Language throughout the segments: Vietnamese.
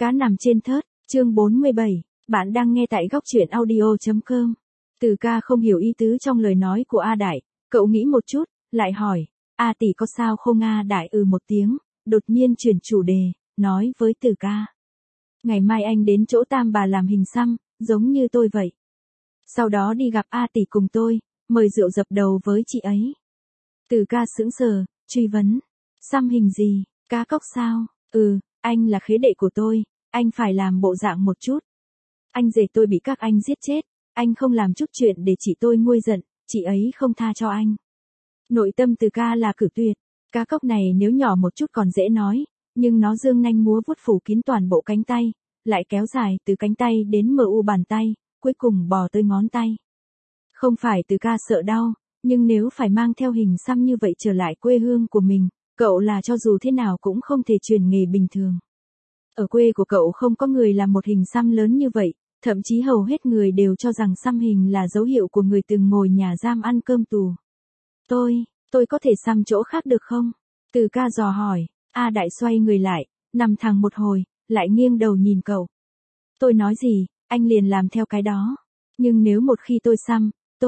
Cá nằm trên thớt, chương 47, bạn đang nghe tại góc truyện audio.com. Từ ca không hiểu ý tứ trong lời nói của A Đại, cậu nghĩ một chút, lại hỏi, A tỷ có sao không? A Đại một tiếng, đột nhiên chuyển chủ đề, nói với Từ ca. Ngày mai anh đến chỗ Tam bà làm hình xăm, giống như tôi vậy. Sau đó đi gặp A tỷ cùng tôi, mời rượu dập đầu với chị ấy. Từ ca sững sờ, truy vấn, xăm hình gì, cá cóc sao? Anh là khế đệ của tôi, anh phải làm bộ dạng một chút. Anh rể tôi bị các anh giết chết, anh không làm chút chuyện để chị tôi nguôi giận, chị ấy không tha cho anh. Nội tâm Từ ca là cử tuyệt, cá cóc này nếu nhỏ một chút còn dễ nói, nhưng nó dương nanh múa vuốt phủ kín toàn bộ cánh tay, lại kéo dài từ cánh tay đến bàn tay, cuối cùng bò tới ngón tay. Không phải Từ ca sợ đau, nhưng nếu phải mang theo hình xăm như vậy trở lại quê hương của mình, cậu là cho dù thế nào cũng không thể truyền nghề bình thường. Ở quê của cậu không có người làm một hình xăm lớn như vậy, thậm chí hầu hết người đều cho rằng xăm hình là dấu hiệu của người từng ngồi nhà giam ăn cơm tù. Tôi có thể xăm chỗ khác được không? Từ ca dò hỏi. A Đại xoay người lại, nằm thẳng một hồi, lại nghiêng đầu nhìn cậu. Tôi nói gì, anh liền làm theo cái đó. Nhưng nếu một khi tôi xăm,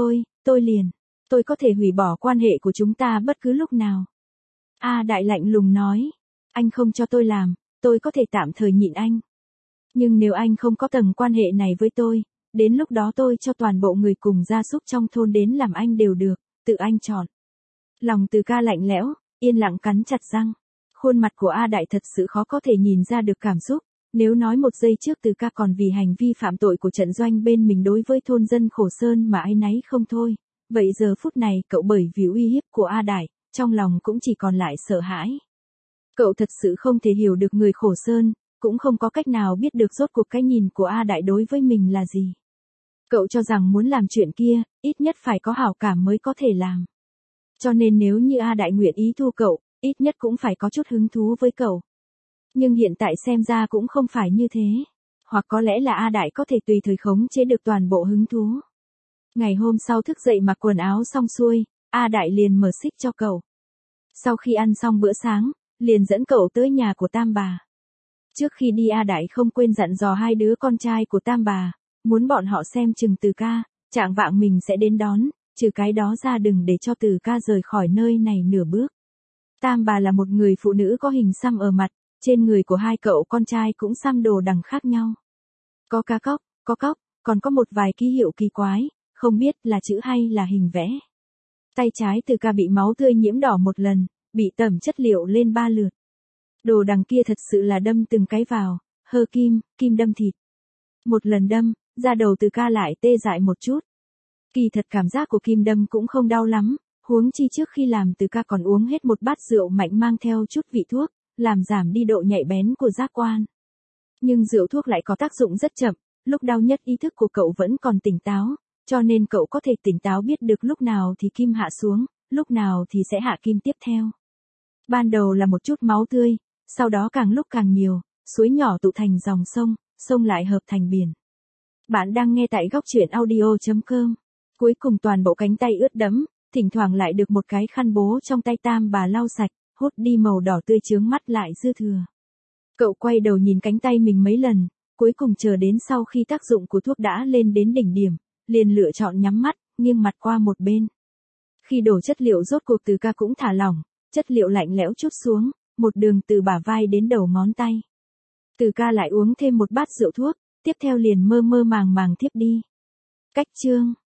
tôi có thể hủy bỏ quan hệ của chúng ta bất cứ lúc nào. A Đại lạnh lùng nói, anh không cho tôi làm, tôi có thể tạm thời nhịn anh. Nhưng nếu anh không có tầng quan hệ này với tôi, đến lúc đó tôi cho toàn bộ người cùng gia súc trong thôn đến làm anh đều được, tự anh chọn. Lòng Từ ca lạnh lẽo, yên lặng cắn chặt răng. Khuôn mặt của A Đại thật sự khó có thể nhìn ra được cảm xúc. Nếu nói một giây trước Từ ca còn vì hành vi phạm tội của trận doanh bên mình đối với thôn dân Khổ Sơn mà áy náy không thôi, vậy giờ phút này cậu bởi vì uy hiếp của A Đại, trong lòng cũng chỉ còn lại sợ hãi. Cậu thật sự không thể hiểu được người Khổ Sơn, cũng không có cách nào biết được rốt cuộc cái nhìn của A Đại đối với mình là gì. Cậu cho rằng muốn làm chuyện kia, ít nhất phải có hảo cảm mới có thể làm. Cho nên nếu như A Đại nguyện ý thu cậu, ít nhất cũng phải có chút hứng thú với cậu. Nhưng hiện tại xem ra cũng không phải như thế. Hoặc có lẽ là A Đại có thể tùy thời khống chế được toàn bộ hứng thú. Ngày hôm sau thức dậy mặc quần áo xong xuôi, A Đại liền mở xích cho cậu. Sau khi ăn xong bữa sáng, liền dẫn cậu tới nhà của Tam bà. Trước khi đi A Đại không quên dặn dò hai đứa con trai của Tam bà, muốn bọn họ xem chừng Từ ca, trạng vạng mình sẽ đến đón, trừ cái đó ra đừng để cho Từ ca rời khỏi nơi này nửa bước. Tam bà là một người phụ nữ có hình xăm ở mặt, trên người của hai cậu con trai cũng xăm đồ đằng khác nhau. Có cá cóc, có cóc, còn có một vài ký hiệu kỳ quái, không biết là chữ hay là hình vẽ. Tay trái Từ ca bị máu tươi nhiễm đỏ một lần, bị tẩm chất liệu lên 3 lượt. Đồ đằng kia thật sự là đâm từng cái vào, hơ kim đâm thịt. Một lần đâm, da đầu Từ ca lại tê dại một chút. Kỳ thật cảm giác của kim đâm cũng không đau lắm, huống chi trước khi làm Từ ca còn uống hết một bát rượu mạnh mang theo chút vị thuốc, làm giảm đi độ nhạy bén của giác quan. Nhưng rượu thuốc lại có tác dụng rất chậm, lúc đau nhất ý thức của cậu vẫn còn tỉnh táo, cho nên cậu có thể tỉnh táo biết được lúc nào thì kim hạ xuống, lúc nào thì sẽ hạ kim tiếp theo. Ban đầu là một chút máu tươi, sau đó càng lúc càng nhiều, suối nhỏ tụ thành dòng sông, sông lại hợp thành biển. Bạn đang nghe tại góc truyện audio.com. Cuối cùng toàn bộ cánh tay ướt đẫm, thỉnh thoảng lại được một cái khăn bố trong tay Tam bà lau sạch, hút đi màu đỏ tươi chướng mắt lại dư thừa. Cậu quay đầu nhìn cánh tay mình mấy lần, cuối cùng chờ đến sau khi tác dụng của thuốc đã lên đến đỉnh điểm, liền lựa chọn nhắm mắt, nghiêng mặt qua một bên. Khi đổ chất liệu rốt cuộc Từ ca cũng thả lỏng, chất liệu lạnh lẽo chút xuống, một đường từ bả vai đến đầu ngón tay. Từ ca lại uống thêm một bát rượu thuốc, tiếp theo liền mơ mơ màng màng thiếp đi. Cách chương